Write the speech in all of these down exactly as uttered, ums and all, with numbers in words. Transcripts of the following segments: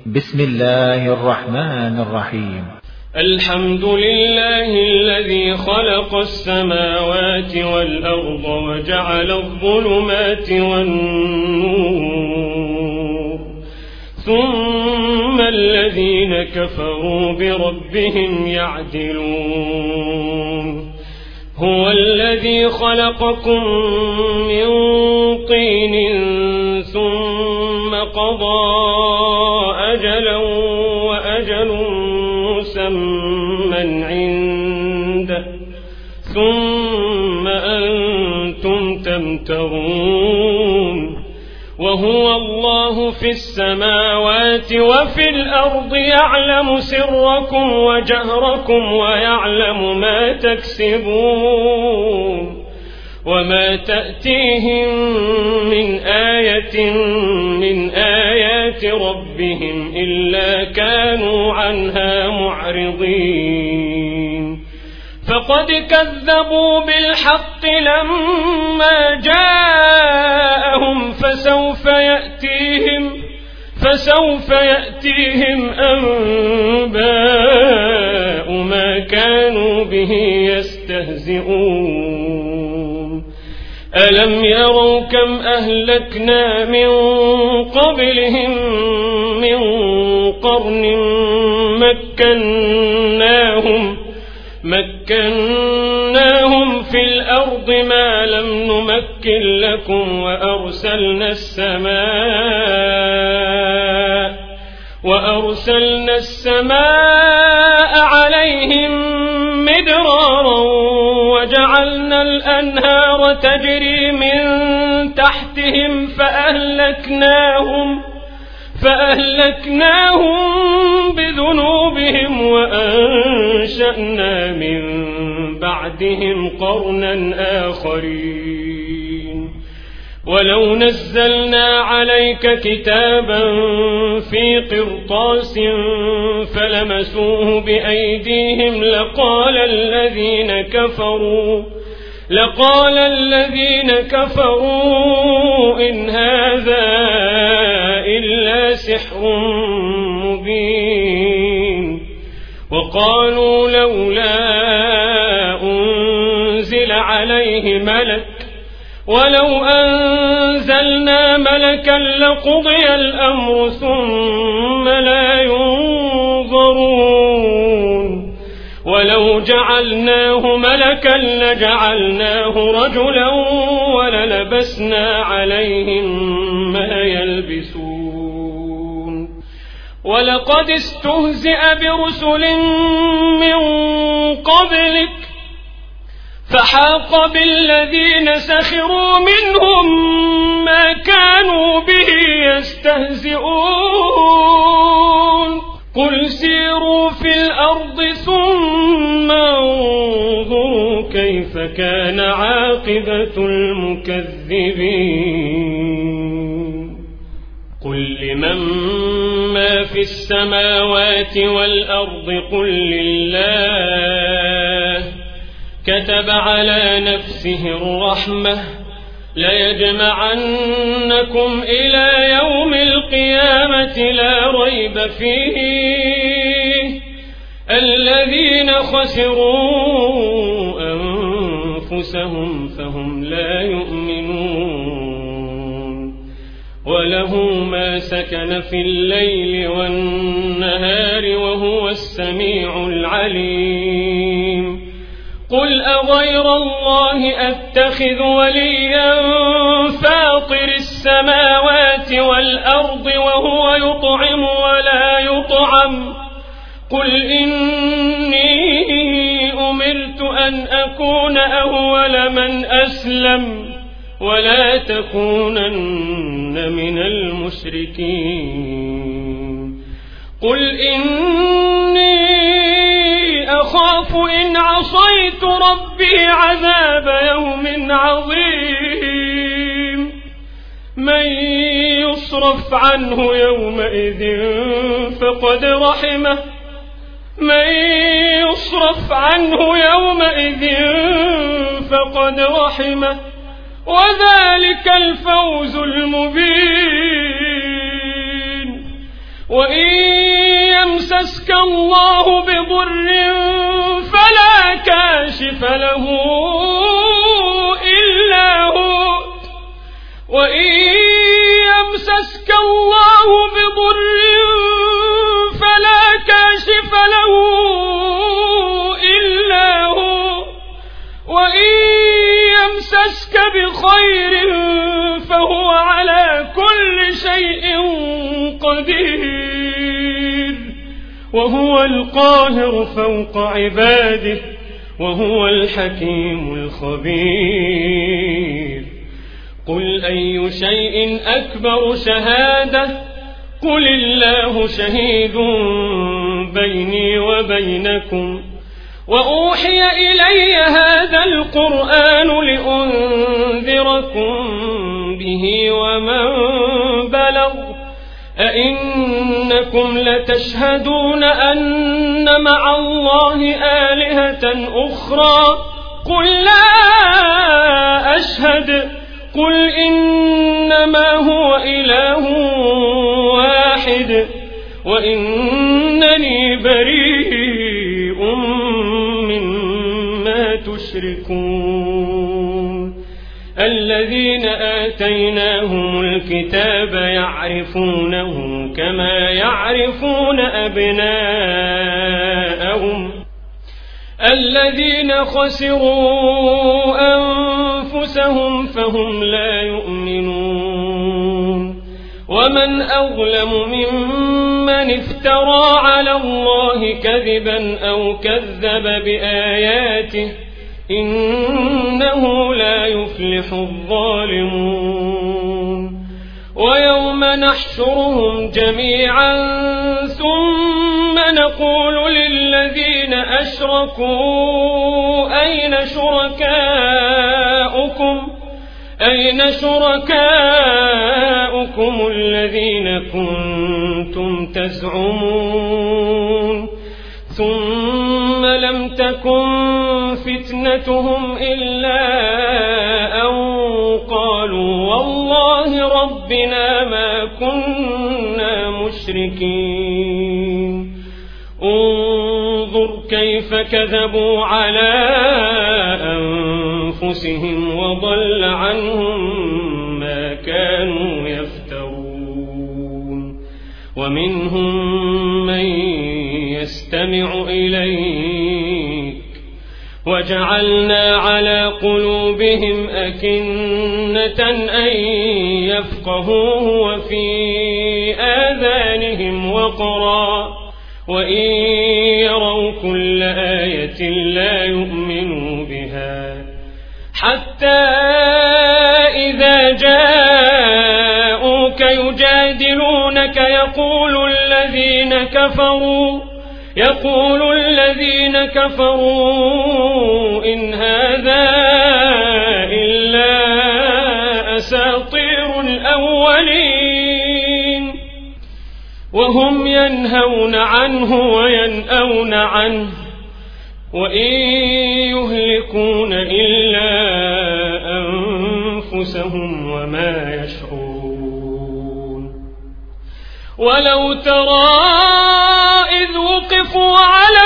بسم الله الرحمن الرحيم. الحمد لله الذي خلق السماوات والأرض وجعل الظلمات والنور، ثم الذين كفروا بربهم يعدلون. هو الذي خلقكم من طين ثم قضى أجلا وأجل مسمى عنده ثم أنتم تمترون. وهو الله في السماوات وفي الأرض يعلم سركم وجهركم ويعلم ما تكسبون. وما تأتيهم من آية من آيات ربهم إلا كانوا عنها معرضين. فقد كذبوا بالحق لما جاءهم فسوف يأتيهم فسوف يأتيهم أنباء ما كانوا به يستهزئون. ألم يروا كم أهلكنا من قبلهم من قرن مكناهم مكناهم في الأرض ما لم نمكن لكم وأرسلنا السماء وأرسلنا السماء عليهم مدرارا وجعلنا الأنهار تجري من تحتهم فأهلكناهم فأهلكناهم بذنوبهم وأنشأنا من بعدهم قرنا آخرين. ولو نزلنا عليك كتابا في قرطاس فلمسوه بأيديهم لقال الذين كفروا لقال الذين كفروا إن هذا إلا سحر مبين. وقالوا لولا أنزل عليه ملك ولو أنزلنا ملكا لقضي الأمر ثم لا ينظرون. ولو جعلناه ملكا لجعلناه رجلا وللبسنا عليهم ما يلبسون. ولقد استهزئ برسل من قبلك فحاق بالذين سخروا منهم ما كانوا به يستهزئون. قل سيروا في الأرض ثم انظروا كيف كان عاقبة المكذبين. قل لمن ما في السماوات والأرض قل لله كتب على نفسه الرحمة ليجمعنكم إلى يوم القيامة لا ريب فيه الذين خسروا أنفسهم فهم لا يؤمنون. وله ما سكن في الليل والنهار وهو السميع العليم. قل أغير الله أتخذ وليا فاطر السماوات والأرض وهو يطعم ولا يطعم. قل إني أمرت أن أكون أول من أسلم ولا تكونن من المشركين. قل إني أخاف إن عصيت ربي عذاب يوم عظيم. من يصرف عنه يومئذ فقد رحمه من يصرف عنه يومئذ فقد رحمه وذلك الفوز المبين. وإن يمسسك الله بضر فلا كاشف له إلا هو وإن يمسسك الله بضر فلا كاشف له إلا هو وإن يمسسك بخير فهو على كل شيء قدير وهو القاهر فوق عباده وهو الحكيم الخبير. قل أي شيء أكبر شهادة قل الله شهيد بيني وبينكم وأوحي إلي هذا القرآن لأنذركم به ومن بلغ أئنكم لتشهدون أن مع الله آلهة أخرى قل لا أشهد قل إنما هو إله واحد وإنني بريء مما تشركون. الذين آتيناهم الكتاب يعرفونه كما يعرفون أبناءهم الذين خسروا أنفسهم فهم لا يؤمنون. ومن أظلم ممن افترى على الله كذبا أو كذب بآياته إنه لا يفلح الظالمون. ويوم نحشرهم جميعا ثم نقول للذين أشركوا أين شركاؤكم أين شركاؤكم الذين كنتم تزعمون ثم لم تكن فتنتهم إلا أن قالوا والله ربنا ما كنا مشركين. انظر كيف كذبوا على أنفسهم وضل عنهم ما كانوا يفترون. ومنهم من يستمع إليك وجعلنا على قلوبهم أكنة أن يفقهوه وفي آذانهم وقرا وإن يروا كل آية لا يؤمنوا بها حتى إذا جاءوك يجادلونك يقول الذين كفروا يقول الذين كفروا إن هذا إلا أساطير الأولين وهم ينهون عنه وينأون عنه وإن يهلكون إلا أنفسهم وما يشعرون. ولو ترى إذ وقفوا على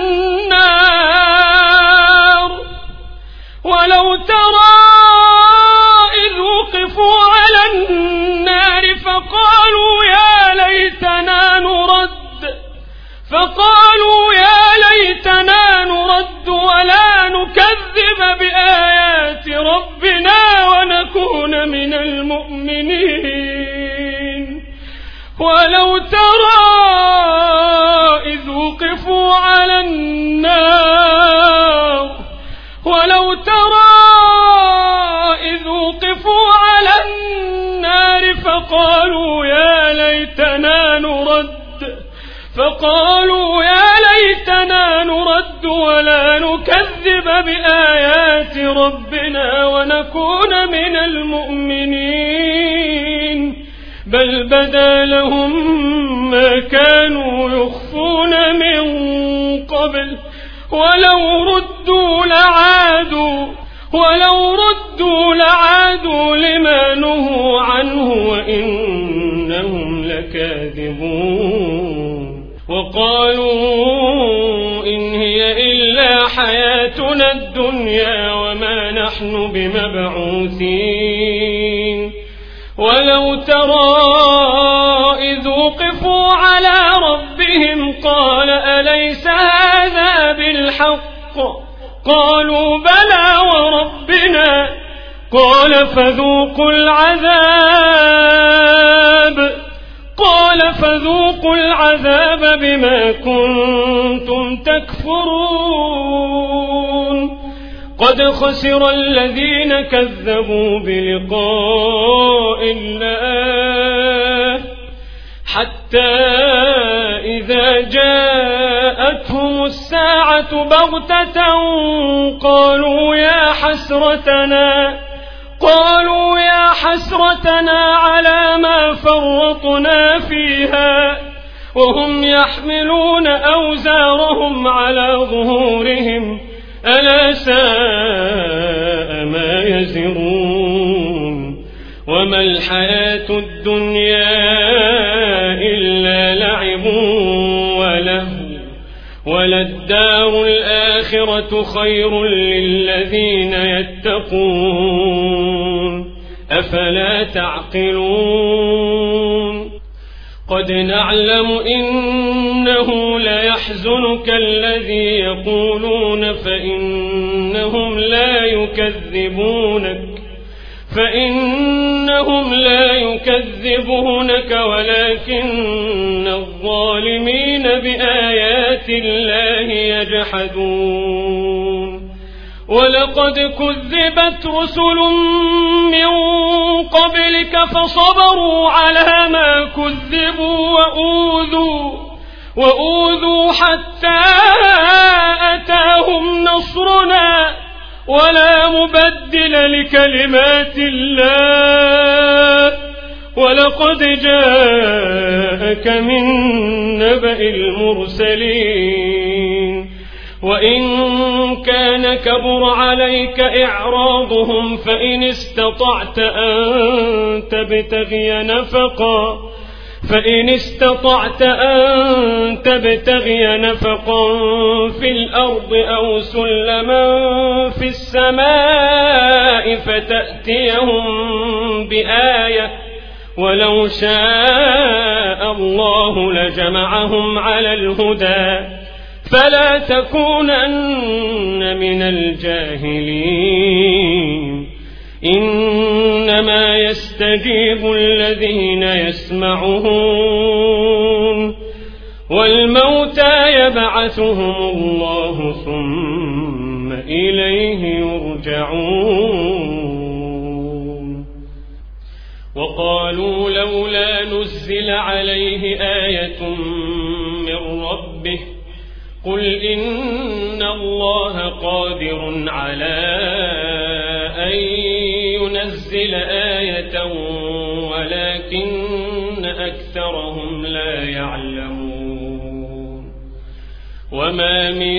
النار ولو ترى إذ وقفوا على النار فقالوا يا ليتنا نرد فقالوا يا ليتنا نرد ولا نكذب بآيات ربنا ونكون من المؤمنين. ولو ترى إذ وقفوا على النار ولو ترى إذ وقفوا على النار فقالوا يا ليتنا نرد فقالوا يا ليتنا نرد ولا نكذب بآيات ربنا ونكون من المؤمنين. بل بدا لهم ما كانوا يخفون من قبل ولو ردوا لعادوا ولو ردوا لعادوا لما نهوا عنه وإنهم لكاذبون وقالوا إن هي إلا حياتنا الدنيا وما نحن بمبعوثين ولو ترى إذ وقفوا على ربهم قال أليس هذا بالحق قالوا بلى وربنا قال فذوقوا العذاب قال فذوقوا العذاب بما كنتم تكفرون قد خسر الذين كذبوا بلقاء الله حتى إذا جاءتهم الساعة بغتة قالوا يا حسرتنا قالوا يا حسرتنا على ما فرطنا فيها وهم يحملون أوزارهم على ظهورهم ألا ساء ما يزرون وما الحياة الدنيا إلا لعب ولهو وللدار الآخرة خير للذين يتقون أفلا تعقلون قد نعلم إنه ليحزنك الذي يقولون فإنهم لا يكذبونك فإنهم لا يكذبونك ولكن الظالمين بآيات الله يجحدون ولقد كذبت رسل من قبلك فصبروا على ما كذبوا وأوذوا وأوذوا حتى أتاهم نصرنا ولا مبدل لكلمات الله ولقد جاءك من نبأ المرسلين وإن كان كبر عليك إعراضهم فإن استطعت أن تبتغي نفقا فإن استطعت أن تبتغي نفقا في الأرض أو سلما في السماء فتأتيهم بآية ولو شاء الله لجمعهم على الهدى فلا تكونن من الجاهلين إنما يستجيب الذين يسمعون والموتى يبعثهم الله ثم إليه يرجعون وقالوا لولا نزل عليه آية من ربه قل إن الله قادر على أن ينزل آية ولكن أكثرهم لا يعلمون وما من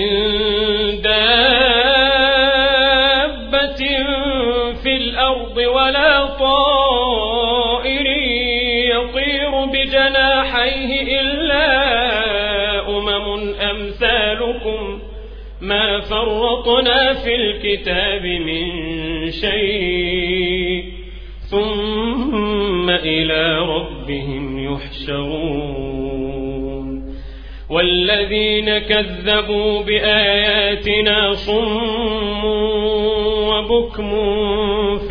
دابة في الأرض ولا طائر يطير بجناحيه إلا أمم أمثالكم ما فرطنا في الكتاب من شيء ثم إلى ربهم يحشرون والذين كذبوا بآياتنا صم وبكم في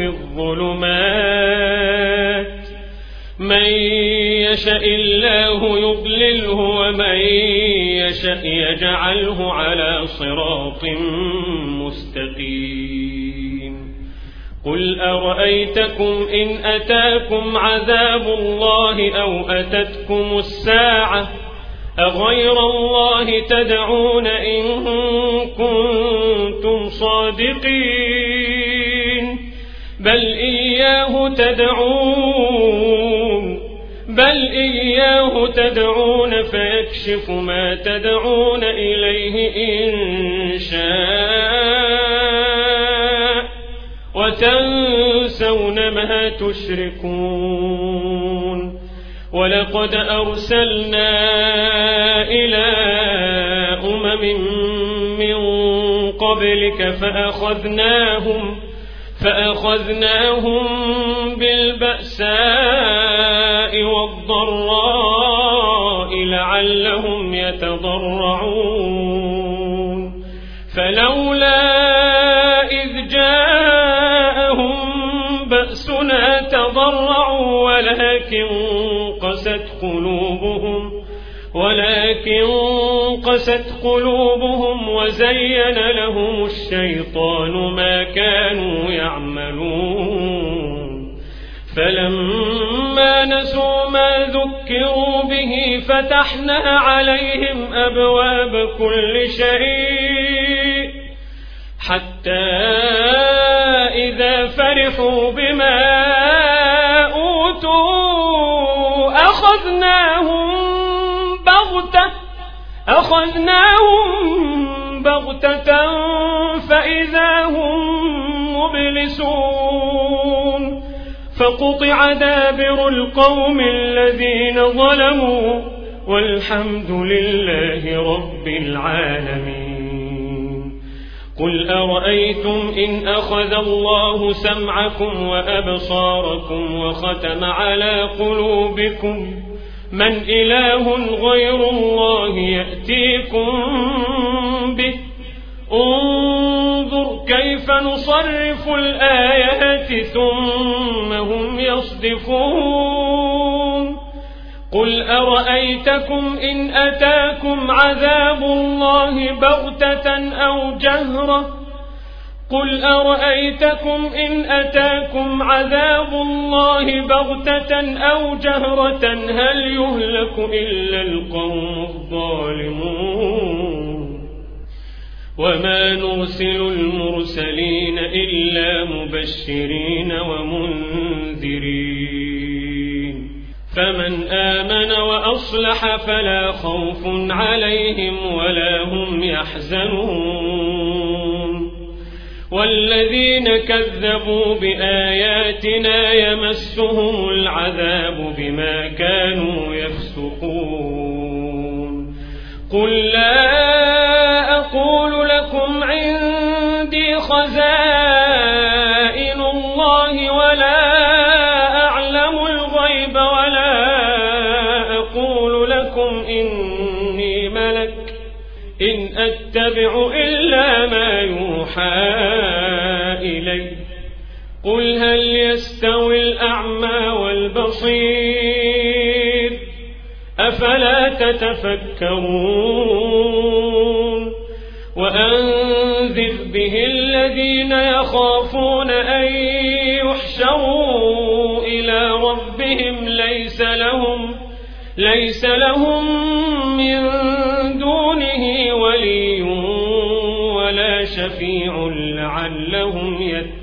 الظلمات من يشاء الله يضلله ومن يشاء يجعله على صراط مستقيم قل أرأيتكم إن أتاكم عذاب الله أو أتتكم الساعة أغير الله تدعون إن كنتم صادقين بل إياه تدعون بل إياه تدعون فيكشف ما تدعون إليه إن شاء وتنسون ما تشركون ولقد أرسلنا إلى أمم من قبلك فأخذناهم فأخذناهم بالبأساء والضراء لعلهم يتضرعون فلولا إذ جاءهم بأسنا تضرعوا ولكن قست قلوبهم ولكن قست قلوبهم وزين لهم الشيطان ما كانوا يعملون فلما نسوا ما ذكروا به فتحنا عليهم أبواب كل شيء حتى إذا فرحوا بما أوتوا أخذناهم بغتة أخذناهم بغتة فإذا هم مبلسون فقطع دابر القوم الذين ظلموا والحمد لله رب العالمين. قل أرأيتم إن أخذ الله سمعكم وأبصاركم وختم على قلوبكم من إله غير الله يأتيكم به انظر كيف نصرف الآيات ثم هم يصدفون. قل أرأيتكم إن أتاكم عذاب الله بغتة أو جهرة قل أرأيتكم إن أتاكم عذاب الله بغتة أو جهرة هل يهلك إلا القوم الظالمون. وما نرسل المرسلين إلا مبشرين ومنذرين فمن آمن وأصلح فلا خوف عليهم ولا هم يحزنون. والذين كذبوا بآياتنا يمسهم العذاب بما كانوا يفسقون. قل لا أقول لكم عندي خزائن الله ولا أعلم الغيب ولا أقول لكم إني ملك إن أتبع إلا ما يوحى إلي. قل هل يستوي الأعمى والبصير أفلا تتفكرون. وأنذر به الذين يخافون أن يحشروا إلى ربهم ليس لهم ليس لهم من دونه ولي ولا شفيع لعلهم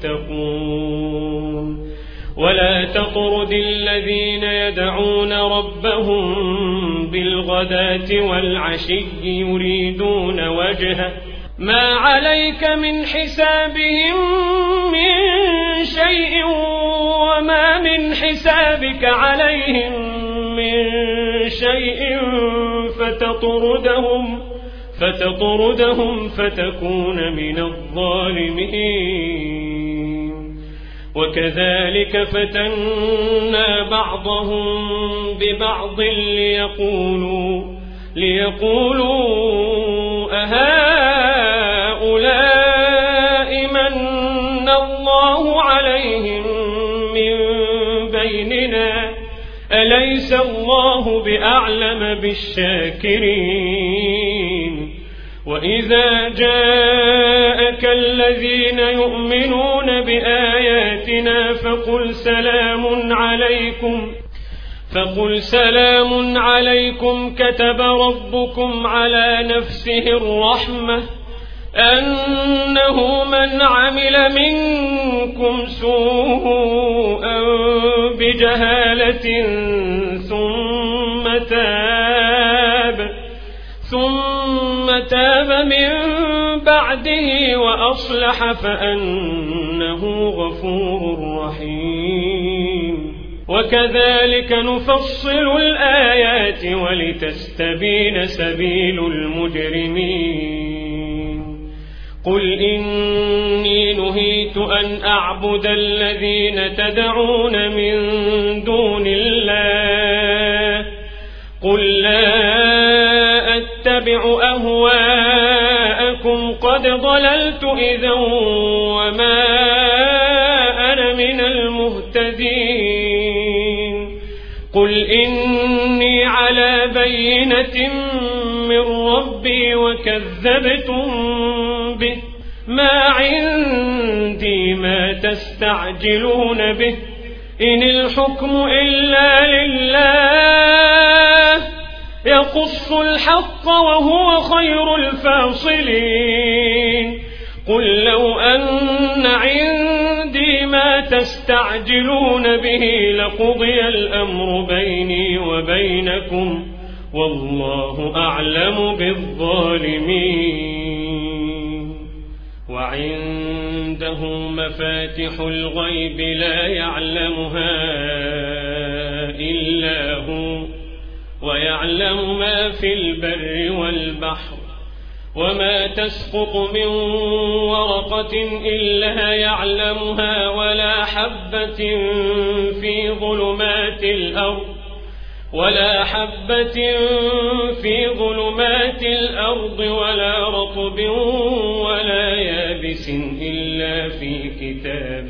يتقون. ولا تطرد الذين يدعون ربهم بالغداة والعشي يريدون وجهه ما عليك من حسابهم من شيء وما من حسابك عليهم من شيء فتطردهم فتطردهم فتكون من الظالمين. وكذلك فتنا بعضهم ببعض ليقولوا ليقولوا أهؤلاء من الله عليهم من بيننا أليس الله بأعلم بالشاكرين. وإذا جاءك الذين يؤمنون بآياتنا فقل سلام عليكم فقل سلام عليكم كتب ربكم على نفسه الرحمة أنه من عمل منكم سوءا بجهالة ثم تاب ثم تاب من بعده وأصلح فأنه غفور رحيم. وكذلك نفصل الآيات ولتستبين سبيل المجرمين قل إني نهيت أن أعبد الذين تدعون من دون الله قل لا أتبع أهواءكم قد ضللت إذا وما أنا من المهتدين قل إني على بينة من ربي وكذبتم به ما عندي ما تستعجلون به إن الحكم إلا لله يقص الحق وهو خير الفاصلين قل لو أن عندي ما تستعجلون به لقضي الأمر بيني وبينكم والله أعلم بالظالمين وعنده مفاتح الغيب لا يعلمها إلا هو ويعلم ما في البر والبحر وما تسقط من ورقة إلا يعلمها ولا حبة في ظلمات الأرض ولا حبة في ظلمات الأرض ولا رطب ولا يابس إلا في كتاب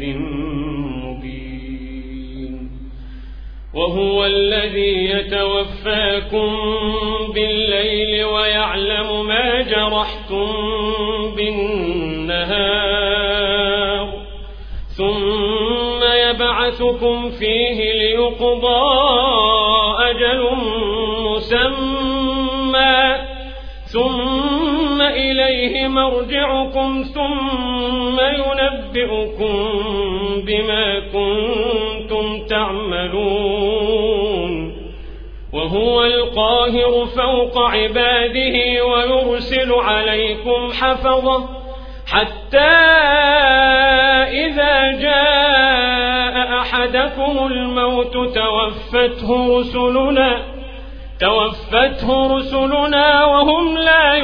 مبين وهو الذي يتوفاكم بالليل ويعلم ما جرحتم بالنهار ثم يبعثكم فيه ليقضى أجل مسمى ثم إليه مرجعكم ثم ينبئكم بما كنتم تعملون وهو القاهر فوق عباده ويرسل عليكم حفظة حتى إذا جاء أحدكم الموت توفته رسلنا توفته رسلنا وهم لا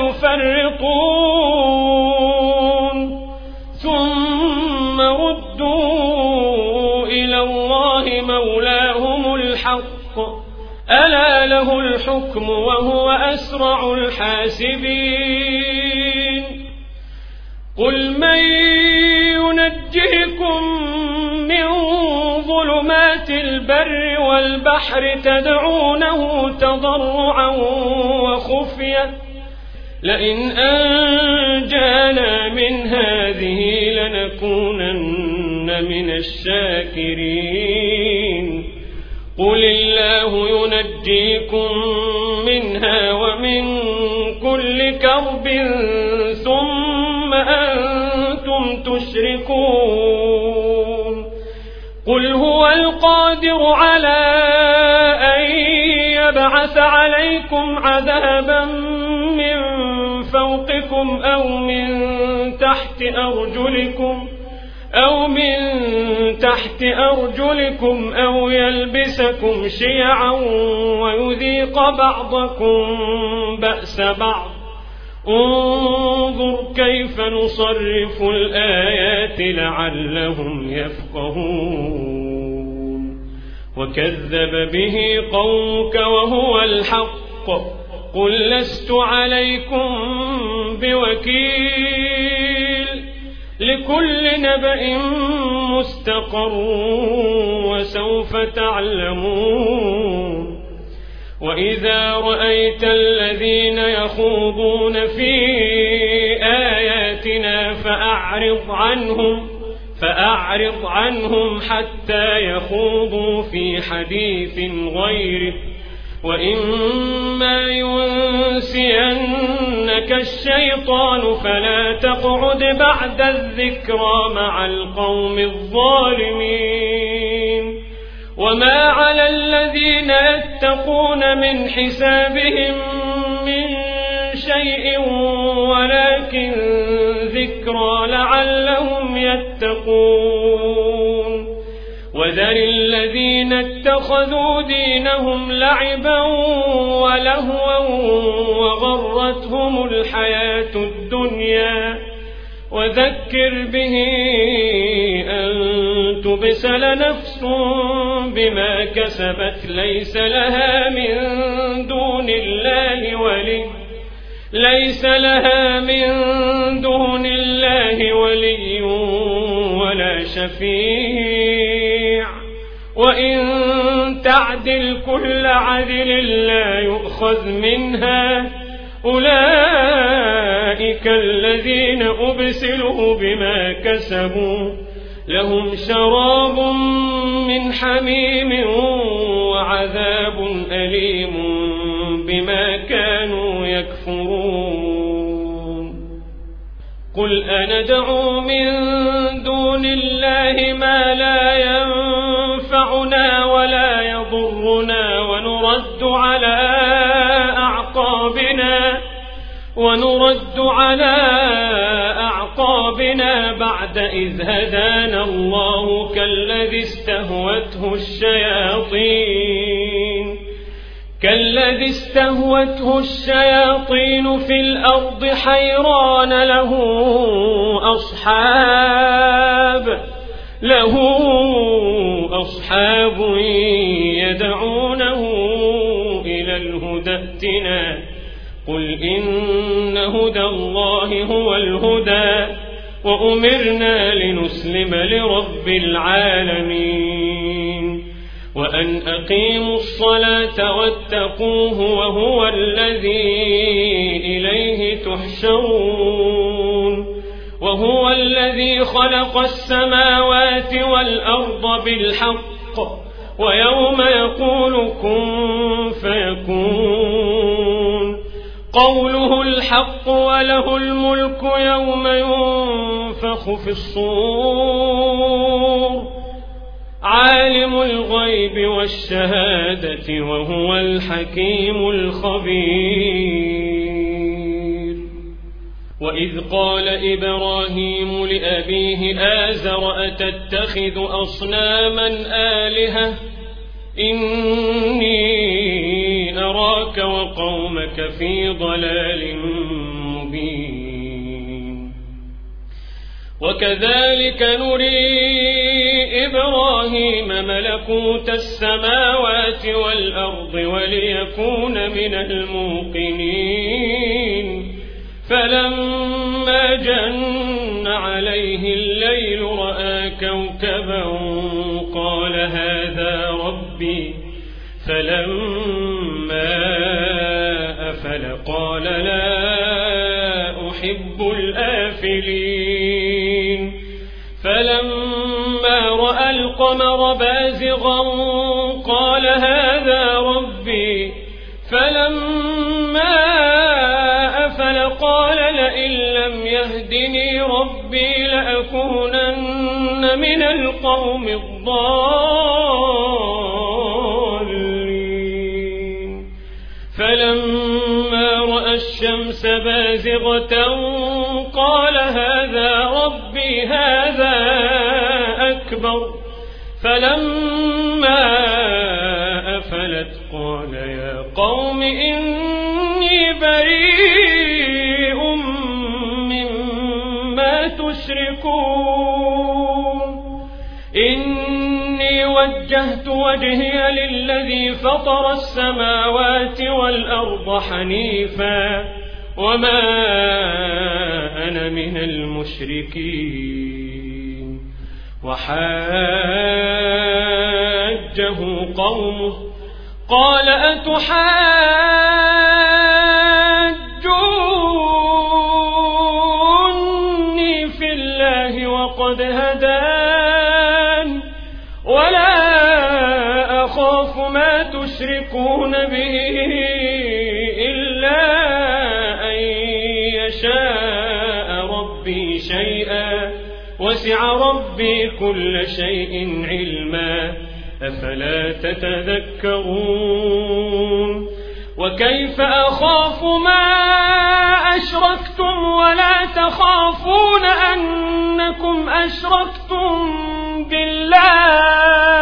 يفرطون ثم ردوا إلى الله مولاهم الحق ألا له الحكم وهو أسرع الحاسبين قل من ينجيكم من ظلمات البر والبحر تدعونه تضرعا وخفية لئن أنجانا من هذه لنكونن من الشاكرين قل الله ينجيكم منها ومن كل كرب ثم أنتم تشركون قل هو القادر على أن يبعث عليكم عذابا من فوقكم أو من تحت أرجلكم أو من تحت أرجلكم أو يلبسكم شيعا ويذيق بعضكم بأس بعض انظر كيف نصرف الآيات لعلهم يفقهون وكذب به قومك وهو الحق قل لست عليكم بوكيل لكل نبأ مستقر وسوف تعلمون وإذا رأيت الذين يخوضون في آياتنا فأعرض عنهم فأعرض عنهم حتى يخوضوا في حديث غيره وإما ينسينك الشيطان فلا تقعد بعد الذكرى مع القوم الظالمين وما على الذين يتقون من حسابهم من شيء ولكن ذكرى لعلهم يتقون وذر الذين اتخذوا دينهم لعبا ولهوا وغرتهم الحياة الدنيا وذكر به أن تبسل نفس بما كسبت ليس لها من دون الله ولي ليس لها من دون الله ولي ولا شفيع وإن تعدل كل عدل لا يؤخذ منها أولئك الذين أبسلوا بما كسبوا لهم شراب من حميم وعذاب أليم بما كانوا يكفرون قل أندعو من دون الله ما لا ينفعنا ولا يضرنا ونرد على أعقابنا ونرد على أعقابنا بعد إذ هدانا الله كالذي استهوته الشياطين كالذي استهوته الشياطين في الأرض حيران له أصحاب له أصحاب يدعونه إلى الهدى ائتنا قل إن هدى الله هو الهدى وأمرنا لنسلم لرب العالمين وأن أقيموا الصلاة واتقوه وهو الذي إليه تحشرون وهو الذي خلق السماوات والأرض بالحق ويوم يقول كن فيكون قوله الحق وله الملك يوم ينفخ في الصور عالم الغيب والشهادة وهو الحكيم الخبير وإذ قال إبراهيم لأبيه آزر أتتخذ أصناما آلهة إني أراك وقومك في ضلال مبين وكذلك نري إبراهيم ملكوت السماوات والأرض وليكون من الموقنين فلما جن عليه الليل رأى كوكبا قال هذا ربي فلما أفل قال لا أحب الآفلين فلما رأى القمر بازغا قال هذا ربي فلما أفل قال لئن لم يهدني ربي لأكونن من القوم الضالين فلما رأى الشمس بازغة قال هذا ربي هذا أكبر فلما أفلت قال يا قوم إني بريء مما تشركون إني وجهت وجهي للذي فطر السماوات والأرض حنيفا وما أنا من المشركين وحاجه قومه قال أتحاجوني في الله وقد هدان ولا أخاف ما تشركون به إلا أن يشاء ربي شيئا وسع ربي كل شيء علما أفلا تتذكرون وكيف أخاف ما أشركتم ولا تخافون أنكم أشركتم بالله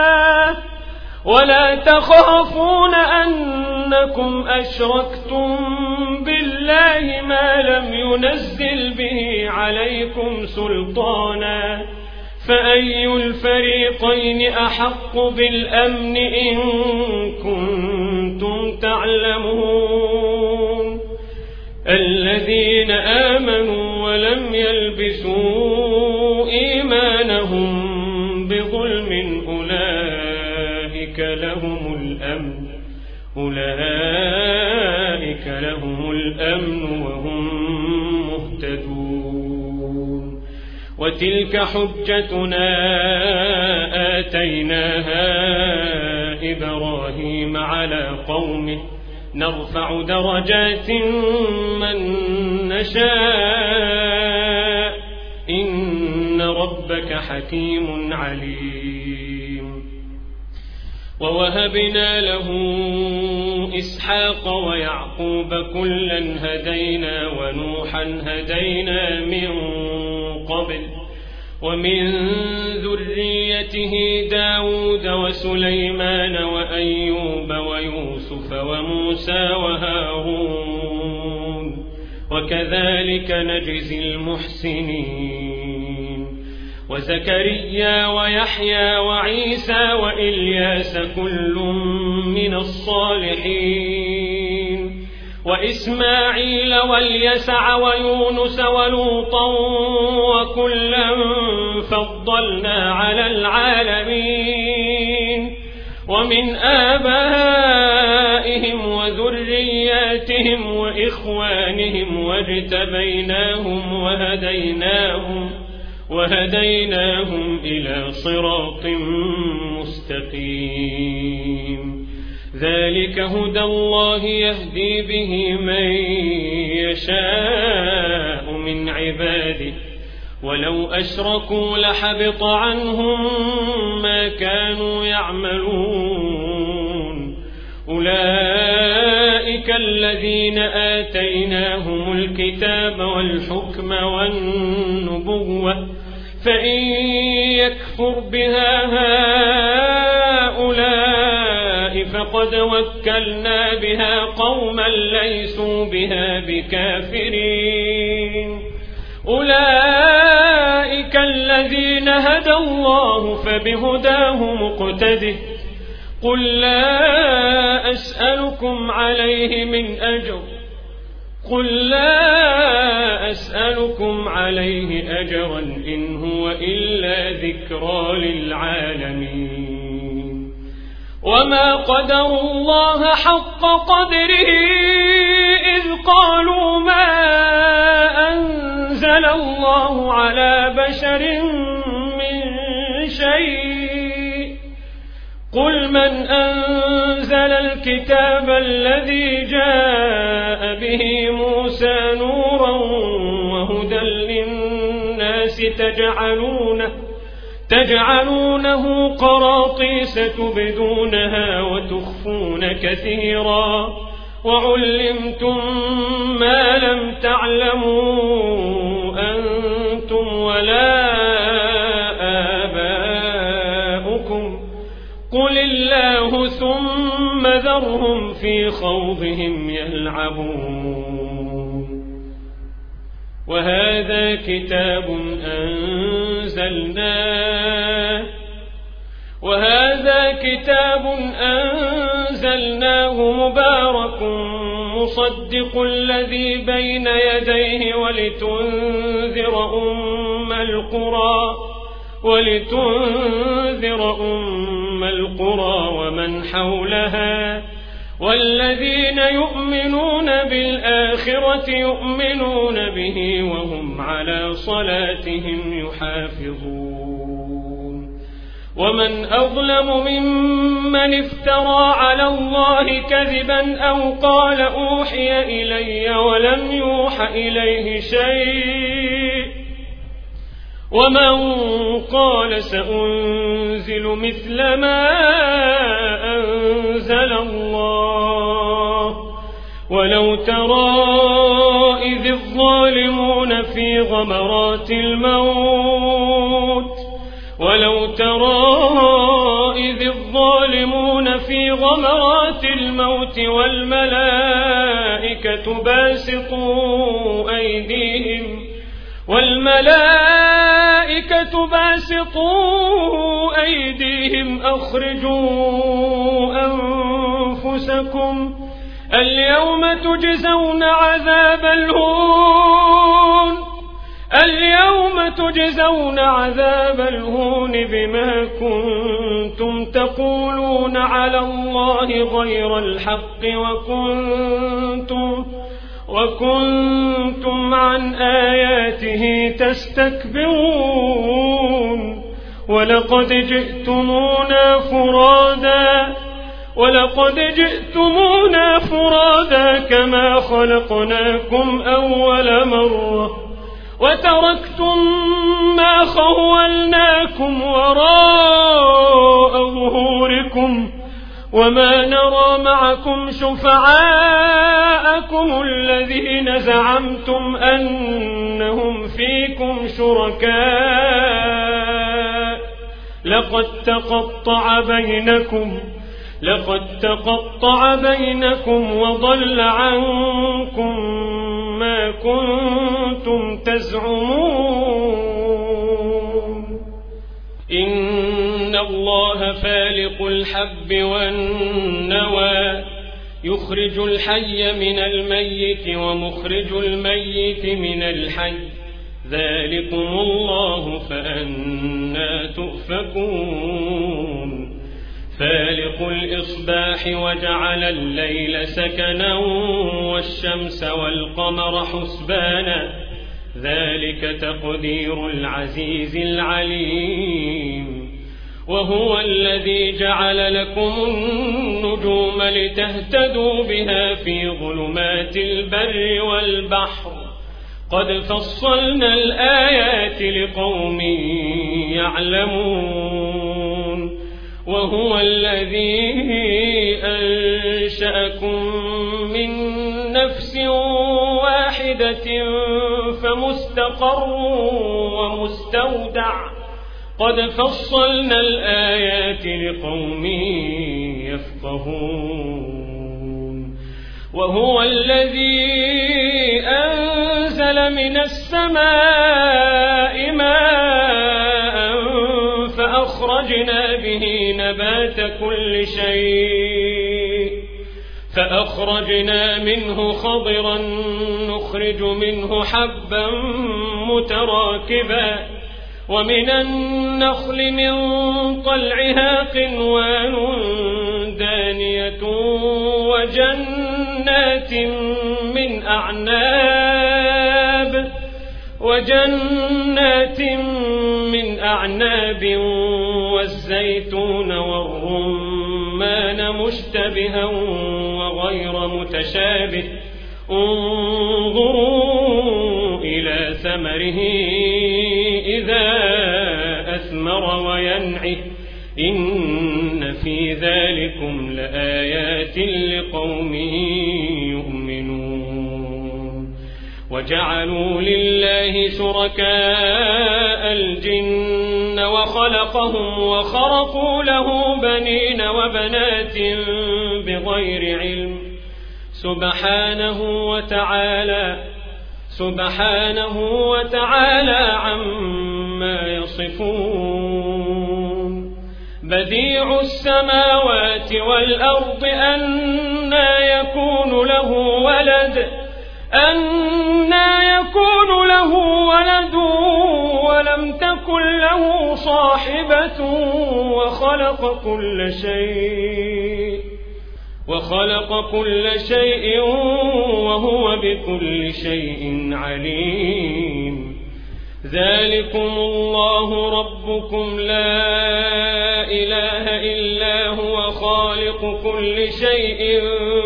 تخافون أنكم أشركتم بالله ما لم ينزل به عليكم سلطانا فأي الفريقين أحق بالأمن إن كنتم تعلمون الذين آمنوا ولم يلبسوا إيمانهم بظلم أولئك لهم الأمن أولئك لهم الأمن وهم مهتدون وتلك حجتنا آتيناها إبراهيم على قومه نرفع درجات من نشاء إن ربك حكيم عليم ووهبنا له إسحاق ويعقوب كلا هدينا ونوحا هدينا من قبل ومن ذريته داود وسليمان وأيوب ويوسف وموسى وهارون وكذلك نجزي المحسنين وزكريا ويحيى وعيسى وإلياس كل من الصالحين وإسماعيل واليسع ويونس ولوطا وكلا فضلنا على العالمين ومن آبائهم وذرياتهم وإخوانهم واجتبيناهم وهديناهم وهديناهم إلى صراط مستقيم ذلك هدى الله يهدي به من يشاء من عباده ولو أشركوا لحبط عنهم ما كانوا يعملون أولئك الذين آتيناهم الكتاب والحكم والنبوة فإن يكفر بها هؤلاء فقد وكلنا بها قوما ليسوا بها بكافرين أولئك الذين هدى الله فبهداه مقتده قل لا أسألكم عليه من أجر قل لا أسألكم عليه أجرا إن هو إلا ذكرى للعالمين وما قدروا الله حق قدره إذ قالوا ما أنزل الله على بشر من شيء قل من أنزل الكتاب الذي جاء به موسى نورا وهدى للناس تجعلونه تجعلونه قراطيس تبدونها وتخفون كثيرا وعلمتم ما لم تعلموا أنتم ولا آباؤكم قل الله ثم ذرهم في خوضهم يلعبون وهذا كتاب أنزلناه وهذا كتاب أنزلناه مبارك مصدق الذي بين يديه ولتنذر أم القرى ولتنذر أم القرى ومن حولها والذين يؤمنون بالآخرة يؤمنون به وهم على صلاتهم يحافظون ومن أظلم ممن افترى على الله كذبا أو قال أوحي إلي ولم يوح إليه شيء ومن قال سأنزل مثل ما أنزل الله ولو ترى إذ الظالمون في غمرات الموت ولو ترى إذ الظالمون في في غمرات الموت والملائكة باسطوا أيديهم والملائكة باسطوا أيديهم أخرجوا أنفسكم اليوم تجزون عذاب الهون اليوم تجزون عذاب الهون بما كنتم تقولون على الله غير الحق وكنتم وكنتم عن آياته تستكبرون ولقد جئتمونا فرادا ولقد جئتمونا فرادا كما خلقناكم أول مرة وتركتم ما خولناكم وراء ظهوركم وما نرى معكم شفعاءكم الذين زعمتم أنهم فيكم شركاء لقد تقطع بينكم لقد تقطع بينكم وضل عنكم ما كنتم تزعمون إن الله فالق الحب والنوى يخرج الحي من الميت ومخرج الميت من الحي ذلكم الله فأنى تؤفكون فالق الإصباح وجعل الليل سكنا والشمس والقمر حسبانا ذلك تقدير العزيز العليم وهو الذي جعل لكم النجوم لتهتدوا بها في ظلمات البر والبحر قد فصلنا الآيات لقوم يعلمون وهو الذي أنشأكم من نفس واحدة فمستقر ومستودع قد فصلنا الآيات لقوم يفقهون وهو الذي أنزل من السماء ماء فأخرجنا به نبات كل شيء فأخرجنا منه خضرا نخرج منه حبا متراكبا ومن النخل من طلعها قنوان دانية وجنات من أعناب وجنات من أعناب والزيتون والرمان مشتبها وغير متشابه انظروا إلى ثمره إذا أثمر وينعه إن في ذلكم لآيات لقوم يؤمنون وجعلوا لله شركاء الجن وخلقهم وخرقوا له بنين وبنات بغير علم سبحانه وتعالى سبحانه وتعالى عما يصفون بديع السماوات والأرض أنى يكون له ولد أنى يكون له ولد ولم تكن له صاحبة وخلق كل شيء وخلق كل شيء وهو بكل شيء عليم ذلكم الله ربكم لا إله إلا هو خالق كل شيء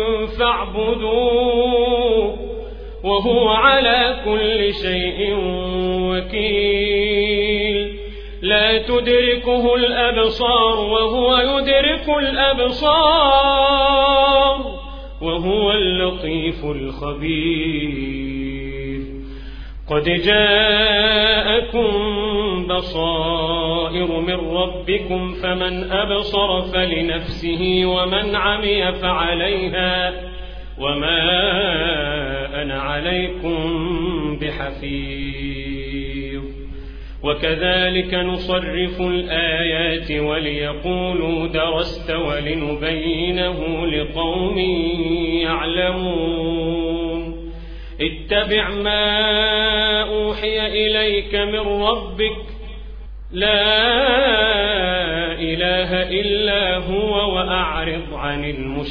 فاعبدوه وهو على كل شيء وكيل لا تدركه الأبصار وهو يدرك الأبصار وهو اللطيف الخبير قد جاءكم البصائر من ربكم فمن أبصر فلنفسه ومن عمي فعليها وما أنا عليكم بحفيظ وكذلك نصرف الآيات وليقولوا درست ولنبينه لقوم يعلمون اتبع ما أوحي إليك من ربك لا إله إلا هو وأعرض عن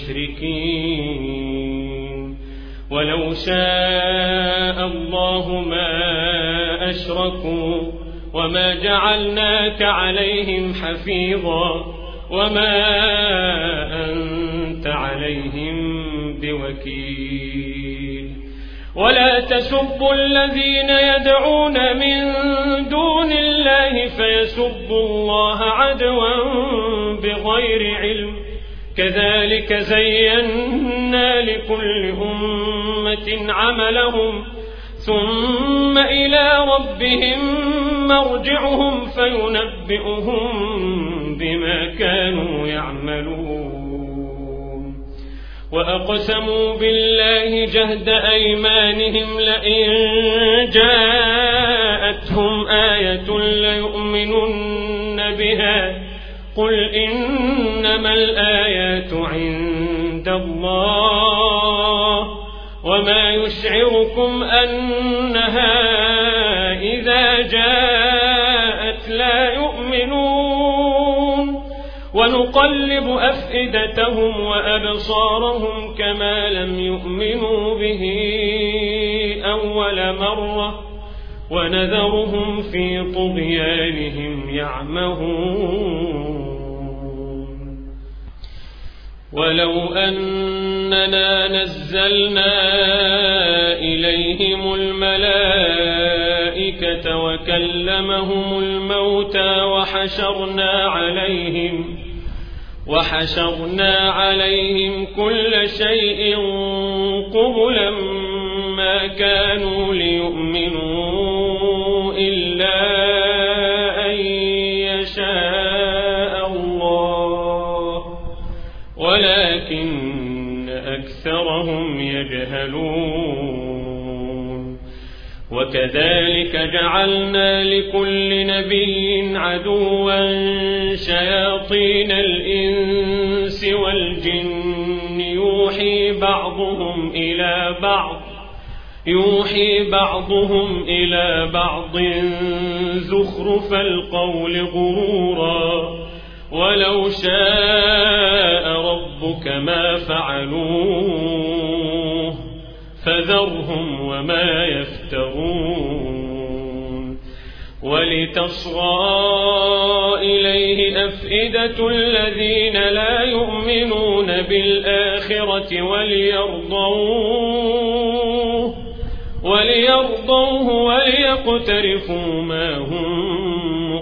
المشركين ولو شاء الله ما أشركوا وما جعلناك عليهم حفيظا وما أنت عليهم بوكيل ولا تسبوا الذين يدعون من دون الله فيسبوا الله عدوا بغير علم كذلك زينا لكل أمة عملهم ثم إلى ربهم مرجعهم فينبئهم بما كانوا يعملون وأقسموا بالله جهد أيمانهم لئن جاءتهم آية ليؤمنن بها قل إنما الآيات عند الله وما يشعركم أنها إذا جاءت لا يؤمنون ونقلب أفئدتهم وأبصارهم كما لم يؤمنوا به أول مرة ونذرهم في طغيانهم يعمهون ولو أننا نزلنا إليهم الملائكة وكلمهم الموتى وحشرنا عليهم وحشرنا عليهم كل شيء قبلا ما كانوا ليؤمنوا إلا أن يشاء الله ولكن أكثرهم يجهلون وكذلك جعلنا لكل نبي عدوا شياطين الإنس والجن يوحي بعضهم إلى بعض يوحي بعضهم إلى بعض زخرف القول غرورا ولو شاء ربك ما فعلوه فذرهم وما يفترون ولتصغى إليه أفئدة الذين لا يؤمنون بالآخرة وليرضوه وليرضوه وليقترفوا ما هم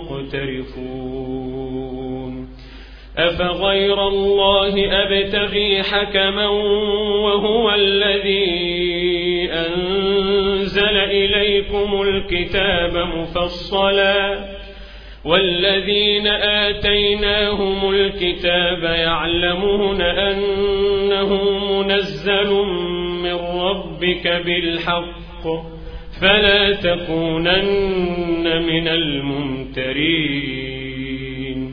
مقترفون أفغير الله أبتغي حكما وهو الذي أنزل إليكم الكتاب مفصلا والذين آتيناهم الكتاب يعلمون أنه منزل من ربك بالحق فلا تكونن من الممترين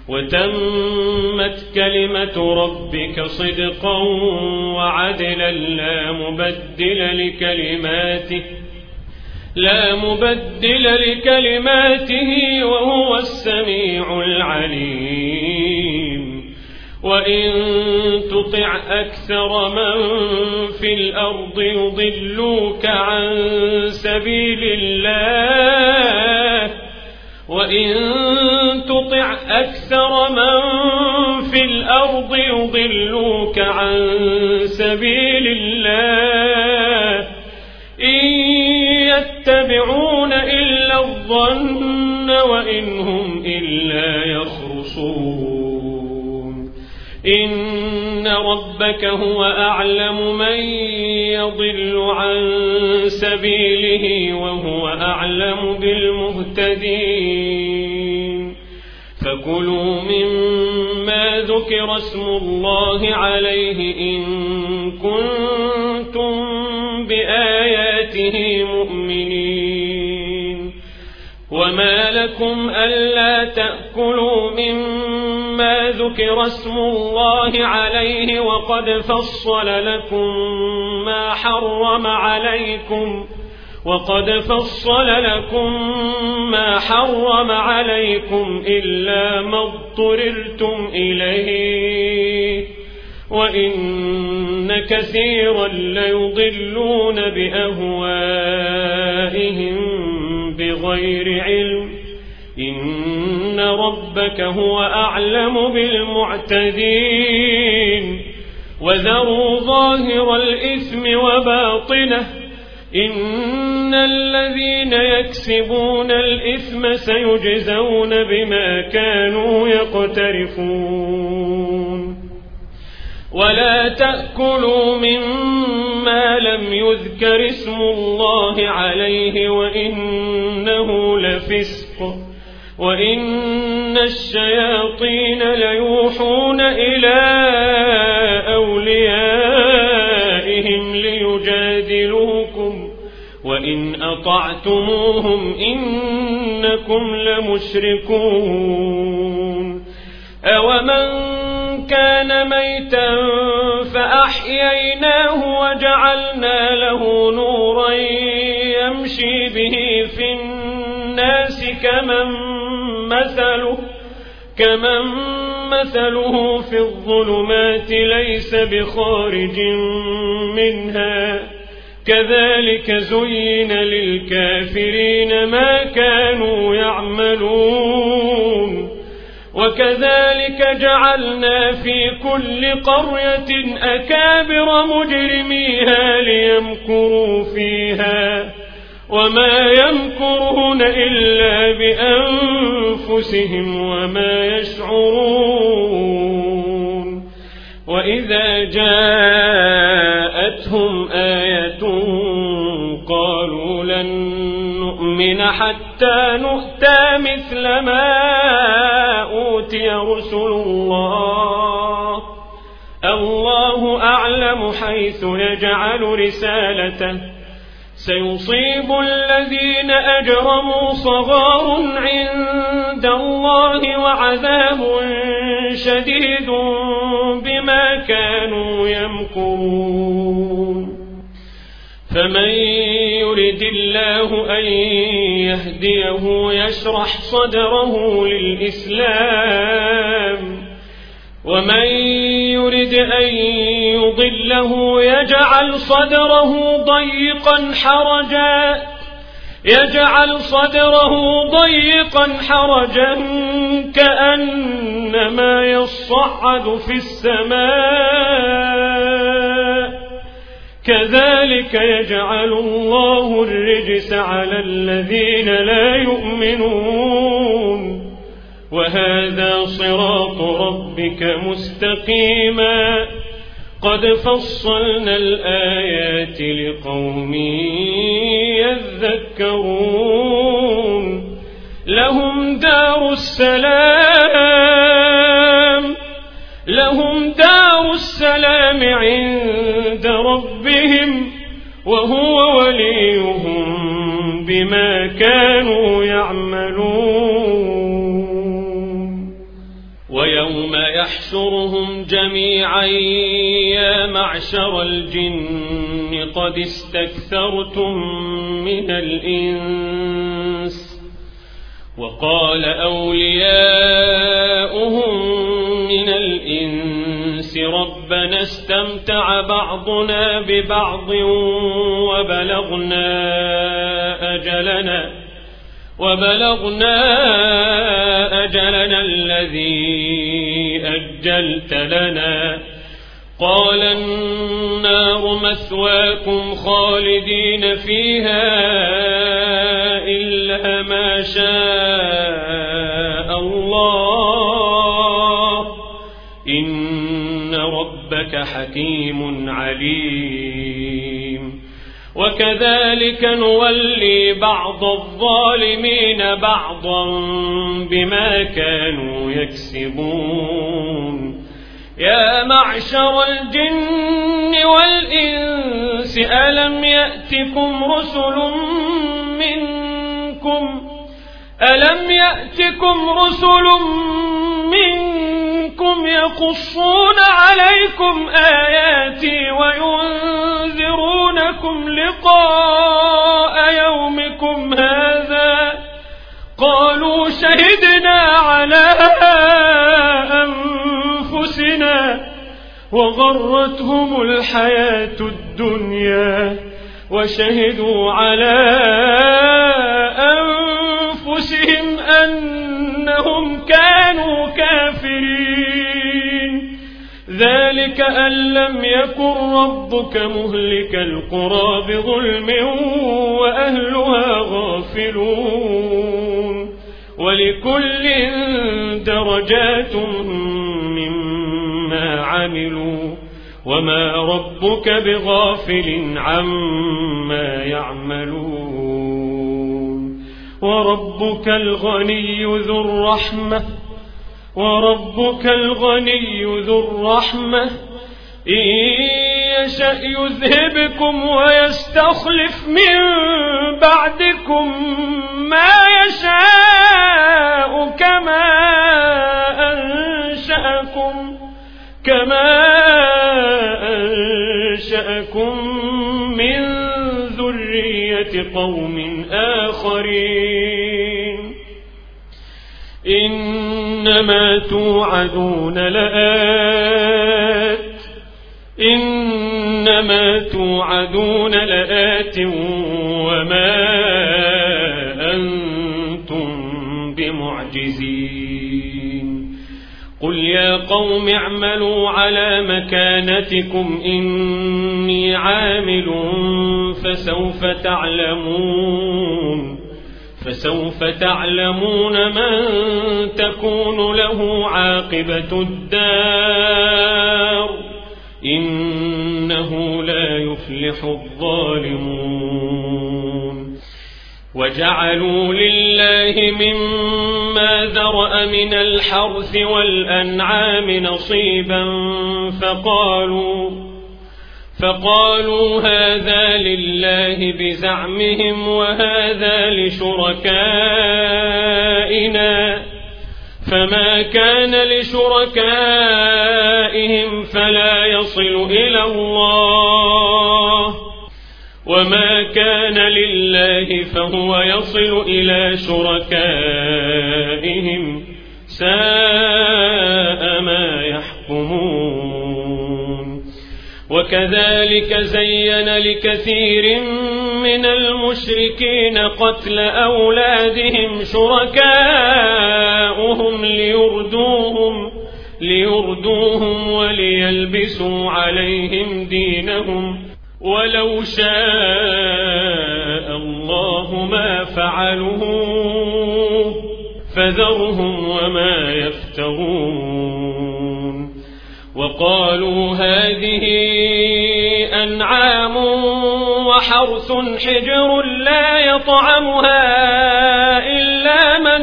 وتمت كلمة ربك صدقا وعدلا لا مبدل لكلماته لا مبدل لكلماته وهو السميع العليم وإن تطع أكثر من في الأرض يضلوك عن سبيل الله وإن تطع أكثر من في الأرض يضلوك عن سبيل الله إن يتبعون إلا الظن وإن هم إلا يخرصون إن ربك هو أعلم من يضل عن سبيله وهو أعلم بالمهتدين فكلوا مما ذكر اسم الله عليه إن كنتم بآياته مؤمنين وما لكم ألا تأكلوا مما ذكر اسم الله عليه وقد فصل لكم ما حرم عليكم وقد فصل لكم ما حرم عليكم إلا ما اضطررتم إليه وإن كثيرا ليضلون بأهوائهم بغير علم إن ربك هو أعلم بالمعتدين وذروا ظاهر الإثم وباطنه إن الذين يكسبون الإثم سيجزون بما كانوا يقترفون ولا تأكلوا مما لم يذكر اسم الله عليه وإنه لفسق وإن الشياطين ليوحون إلى أوليائهم ليجادلوكم وإن أطعتموهم إنكم لمشركون أومن كان ميتا فأحييناه وجعلنا له نورا يمشي به في الناس كمن مثله كمن مثله في الظلمات ليس بخارج منها كذلك زين للكافرين ما كانوا يعملون وكذلك جعلنا في كل قرية أكابر مجرميها ليمكروا فيها وما يمكرون إلا بأنفسهم وما يشعرون وإذا جاءتهم آية قالوا لن نؤمن حتى نؤتى مثل ما أوتي رسل الله الله أعلم حيث يجعل رسالته سيصيب الذين أجرموا صغار عند الله وعذاب شديد بما كانوا يمكرون فمن يرد الله أن يهديه يشرح صدره للإسلام ومن يرد أن يضله يجعل صدره ضيقا حرجا يجعل صدره ضيقا حرجا كأنما يصعد في السماء كذلك يجعل الله الرجس على الذين لا يؤمنون وهذا صراط ربك مستقيما قد فصلنا الآيات لقوم يذكرون لهم دار السلام لهم دار السلام عند ربهم وهو وليهم بما كانوا يعملون ويوم يحشرهم جميعا يا معشر الجن قد استكثرتم من الإنس وقال أولياؤهم من الإنس ربنا استمتع بعضنا ببعض وبلغنا أجلنا وبلغنا أجلنا الذي أجلت لنا قال النار مثواكم خالدين فيها إلا ما شاء الله إن ربك حكيم عليم وكذلك نولي بعض الظالمين بعضا بما كانوا يكسبون يا معشر الجن والإنس ألم يأتكم رسل منكم ألم يأتكم رسل منكم يقصون عليكم آياتي وينذرونكم لقاء يومكم هذا قالوا شهدنا على أنفسنا وغرتهم الحياة الدنيا وشهدوا على أنفسهم أنهم كانوا كافرين ذلك أن لم يكن ربك مهلك القرى بظلم وأهلها غافلون ولكل درجات مما عملوا وما ربك بغافل عما يعملون وربك الغني ذو الرحمة وربك الغني ذو الرحمة إن يشأ يذهبكم ويستخلف من بعدكم ما يشاء كما أنشأكم كما أنشأكم من ذرية قوم آخرين إنما توعدون لآت إنما توعدون لآت وما أنتم بمعجزين قل يا قوم اعملوا على مكانتكم إني عامل فسوف تعلمون فسوف تعلمون من تكون له عاقبة الدار إنه لا يفلح الظالمون وجعلوا لله مما ذرأ من الحرث والأنعام نصيبا فقالوا فقالوا هذا لله بزعمهم وهذا لشركائنا فما كان لشركائهم فلا يصل إلى الله وما كان لله فهو يصل إلى شركائهم ساء ما يحكمون وكذلك زين لكثير من المشركين قتل أولادهم شركاؤهم ليردوهم ليردوهم وليلبسوا عليهم دينهم ولو شاء الله ما فعلوه فذرهم وما يفترون وقالوا هذه أنعام وحرث حجر لا يطعمها إلا من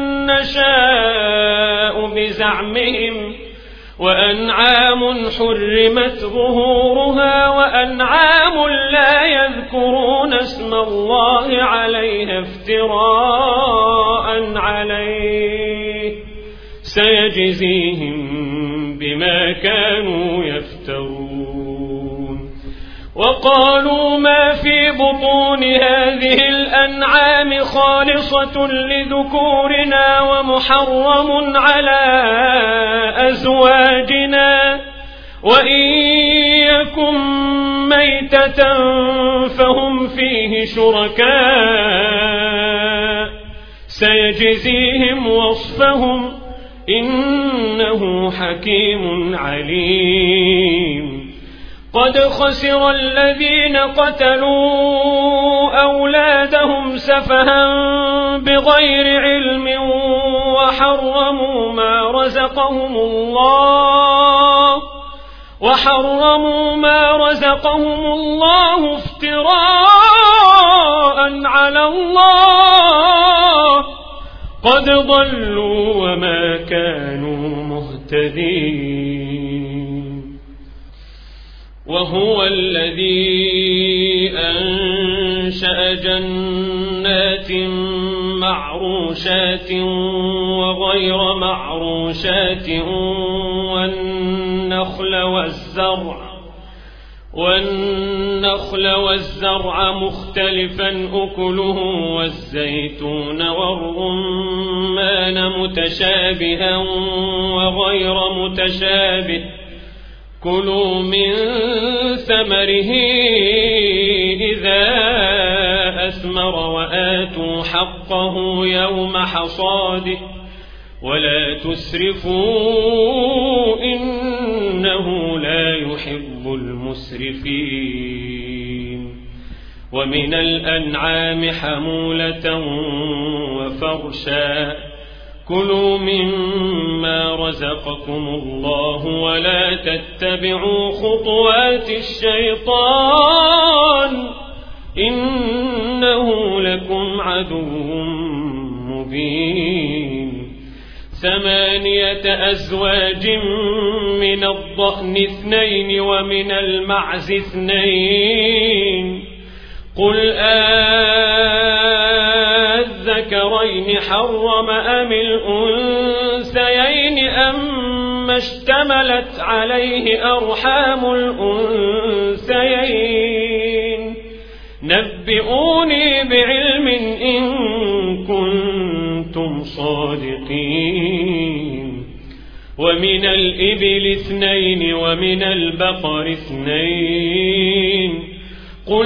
نشاء بزعمهم وأنعام حرمت ظهورها وأنعام لا يذكرون اسم الله عليها افتراء عليه سيجزيهم بما كانوا يفترون وقالوا ما في بطون هذه الأنعام خالصة لذكورنا ومحرم على أزواجنا وإن يكن ميتة فهم فيه شركاء سيجزيهم وصفهم إنه حكيم عليم قد خسر الذين قتلوا أولادهم سفها بغير علم وحرموا ما رزقهم الله وحرموا ما رزقهم الله افتراء على الله قد ضلوا وما كانوا مهتدين. وهو الذي أنشأ جنات معروشات وغير معروشات والنخل والزرع والنخل والزرع مختلفا أكله والزيتون والرمان متشابها وغير متشابه كلوا من ثمره إذا أثمر وآتوا حقه يوم حصاده ولا تسرفوا إنه لا يحب المسرفين. ومن الأنعام حمولة وفرشا كلوا مما رزقكم الله ولا تتبعوا خطوات الشيطان إنه لكم عدو مبين. ثمانية أزواج من الضأن اثنين ومن المعز اثنين قل أذكرين حرم أم الأنثيين أما اشتملت عليه أرحام الأنثيين نبئوني بعلم إن كنتم صادقين. ومن الإبل اثنين ومن البقر اثنين قل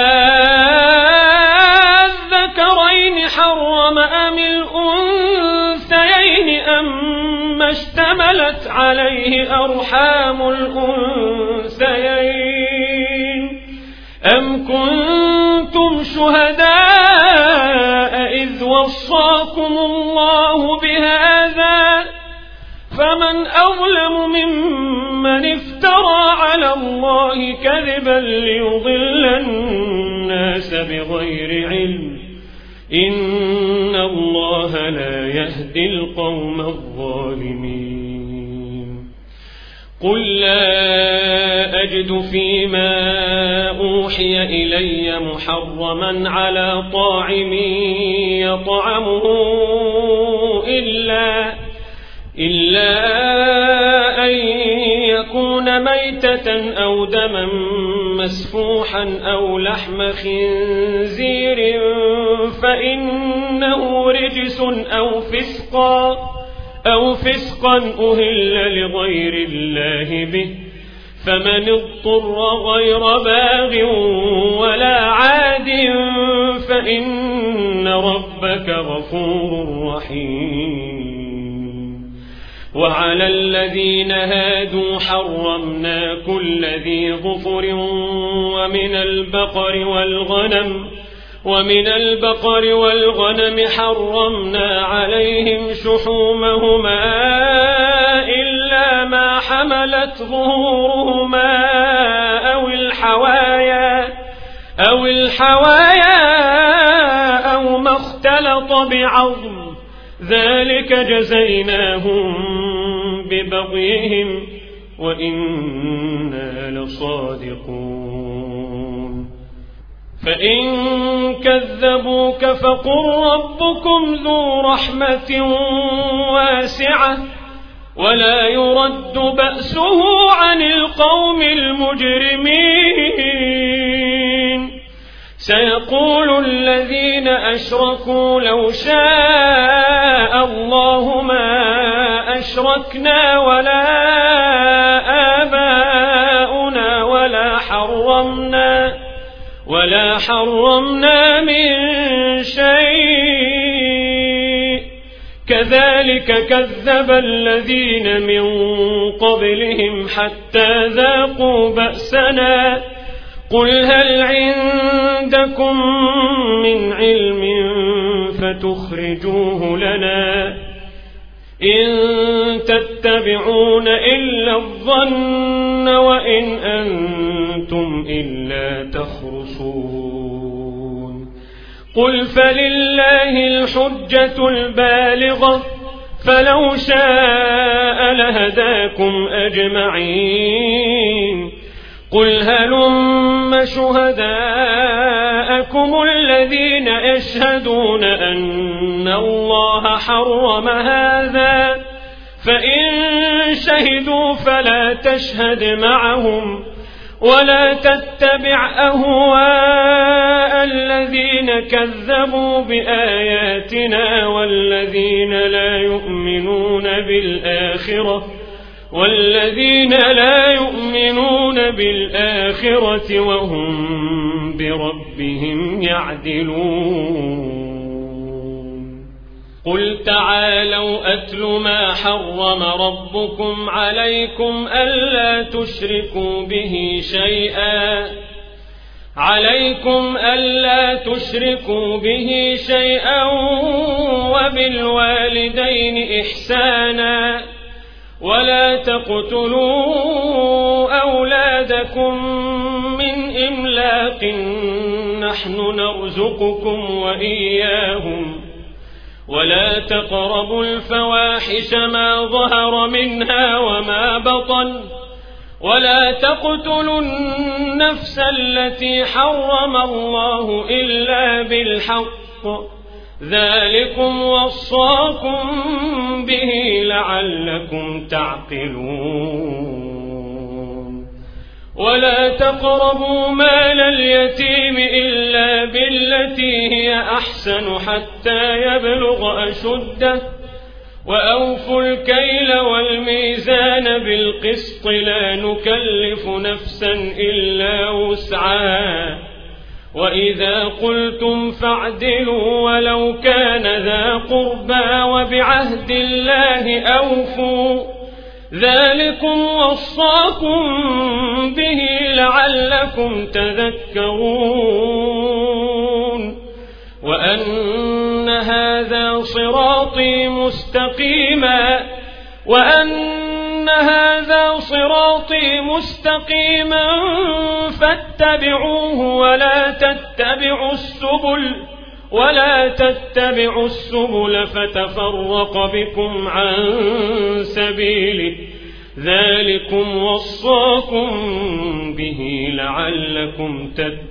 أذكرين حرم أم الأنثيين أما اشتملت عليه أرحام الأنثيين أم كنتم شهداء إذ وصاكم الله بهذا فمن أظلم ممن افترى على الله كذبا ليضل الناس بغير علم إن الله لا يهدي القوم الظالمين. قل لا أجد فيما أوحي إلي محرما على طاعم يطعمه إلا إلا أن يكون ميتة أو دما مسفوحا أو لحم خنزير فإنه رجس أو فسقا أو فسقا أهل لغير الله به فمن اضطر غير باغ ولا عاد فإن ربك غفور رحيم. وعلى الذين هادوا حرمنا كل ذي ظفر ومن البقر والغنم ومن البقر والغنم حرمنا عليهم شحومهما إلا ما حملت ظهورهما أو الحوايا أو الحوايا أو ما اختلط بعظم ذلك جزيناهم ببغيهم وإنا لصادقون. فإن كذبوك فقل ربكم ذو رحمة واسعة ولا يرد بأسه عن القوم المجرمين. سيقول الذين أشركوا لو شاء الله ما أشركنا ولا آباؤنا ولا حرمنا ولا حرمنا من شيء كذلك كذب الذين من قبلهم حتى ذاقوا بأسنا قل هل عندكم من علم فتخرجوه لنا إن تتبعون إلا الظن وإن أنتم إلا تخرصون قل فلله الحجة البالغة فلو شاء لهداكم أجمعين قل هلم شهداءكم الذين يشهدون أن الله حرم هذا فإن شهدوا فلا تشهد معهم ولا تتبع أهواء الذين كذبوا بآياتنا والذين لا يؤمنون بالآخرة والذين لا يؤمنون بالآخرة وهم بربهم يعدلون قل تعالوا أتل ما حرم ربكم عليكم ألا تشركوا به شيئا عليكم ألا تشركوا به شيئا وبالوالدين إحسانا ولا تقتلوا أولادكم من إملاق نحن نرزقكم وإياهم ولا تقربوا الفواحش ما ظهر منها وما بطن ولا تقتلوا النفس التي حرم الله إلا بالحق ذلكم وصاكم به لعلكم تعقلون ولا تقربوا مال اليتيم إلا بالتي هي أحسن حتى يبلغ أشده وأوفوا الكيل والميزان بالقسط لا نكلف نفسا إلا وسعها وإذا قلتم فاعدلوا ولو كان ذا قربى وبعهد الله أوفوا ذلكم وصاكم به لعلكم تذكرون وأن هذا صراطي مستقيما وأن هذا صراطي مستقيما فاتبعوه ولا تتبعوا السبل ولا تتبعوا السبل فتفرق بكم عن سبيله ذلكم وصاكم به لعلكم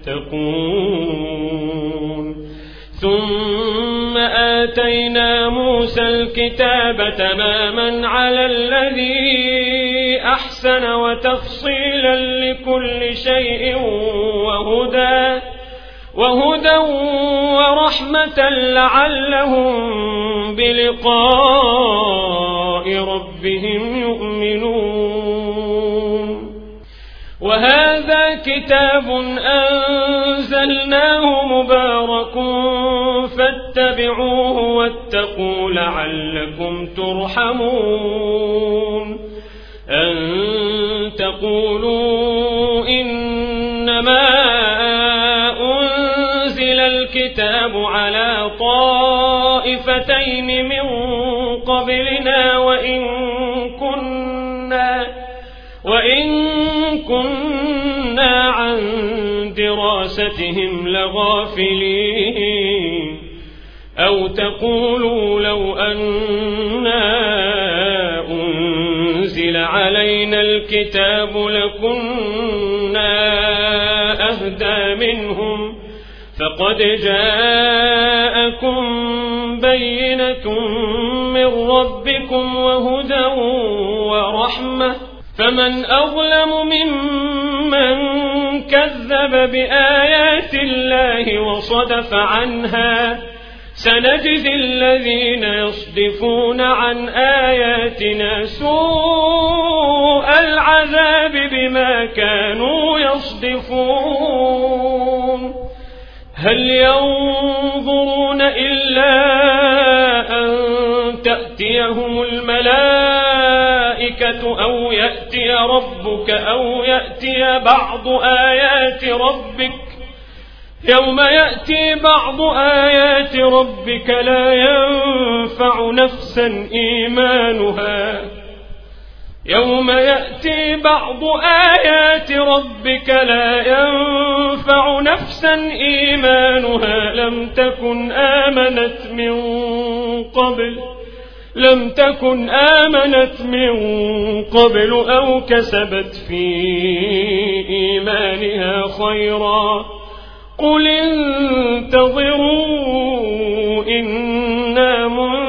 تتقون ثم آتينا موسى الكتاب تماما على الذي أحسن وتفصيلا لكل شيء وهدى وهدى ورحمة لعلهم بلقاء ربهم يؤمنون وهذا كتاب أنزلناه مبارك فاتبعوه واتقوا لعلكم ترحمون أن تقولوا إنما أنزل الكتاب على طائفتين من قبلنا وإن كنا وإن كنا عن دراستهم لغافلين أو تقولوا لو أنا أنزل علينا الكتاب لكنا أهدى منهم فقد جاءكم بينة من ربكم وهدى ورحمة فمن أظلم ممن كذب بآيات الله وصدف عنها سنجزي الذين يصدفون عن آياتنا سوء العذاب بما كانوا يصدفون هل ينظرون إلا أن تأتيهم الملائكة أو يأتي ربك أو يأتي بعض آيات ربك يوم يأتي بعض آيات ربك لا ينفع نفسا إيمانها يوم يأتي بعض آيات ربك لا ينفع نفسا إيمانها لم تكن آمنت من قبل لم تكن آمنت من قبل أو كسبت في إيمانها خيرا قل انتظروا إنا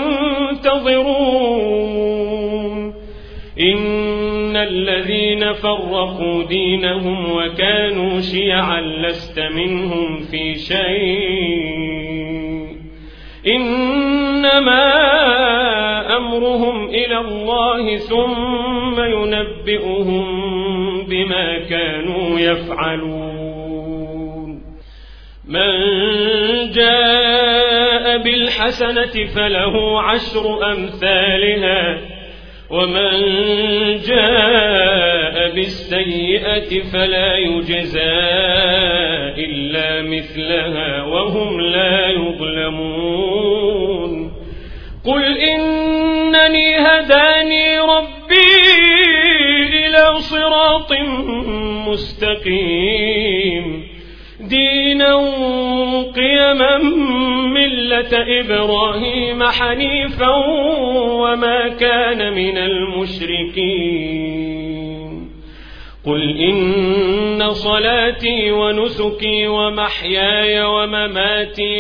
منتظرون إن الذين فرقوا دينهم وكانوا شيعا لست منهم في شيء إنما أمرهم إلى الله ثم ينبئهم بما كانوا يفعلون من جاء بالحسنة فله عشر أمثالها ومن جاء بالسيئة فلا يجزى إلا مثلها وهم لا يظلمون قل إنني هداني ربي إلى صراط مستقيم دينا قيما ملة إبراهيم حنيفا وما كان من المشركين قل إن صلاتي ونسكي ومحياي ومماتي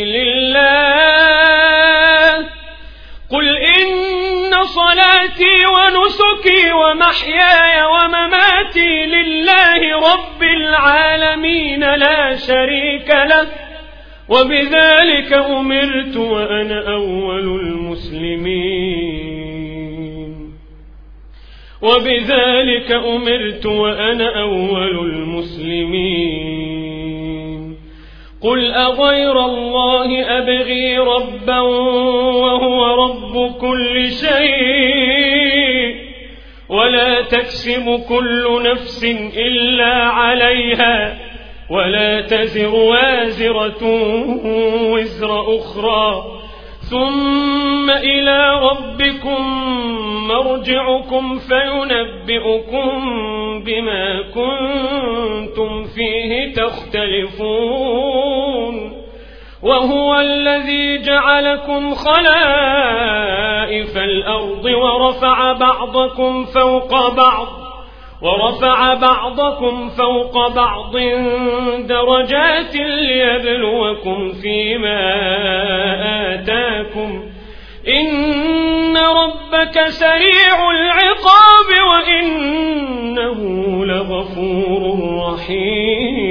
لله قل إن صلاتي ونسكي ومحياي ومماتي لله رب العالمين لا شريك له وبذلك أمرت وأنا أول المسلمين وبذلك أمرت وأنا أول المسلمين قل أغير الله أبغي ربا وهو رب كل شيء ولا تكسب كل نفس إلا عليها ولا تزر وازرة وزر أخرى ثم إلى ربكم مرجعكم فينبئكم بما كنتم فيه تختلفون وهو الذي جعلكم خلائف الأرض ورفع بعضكم فوق بعض ورفع بعضكم فوق بعض درجات ليبلوكم فيما آتاكم إن ربك سريع العقاب وإنه لغفور رحيم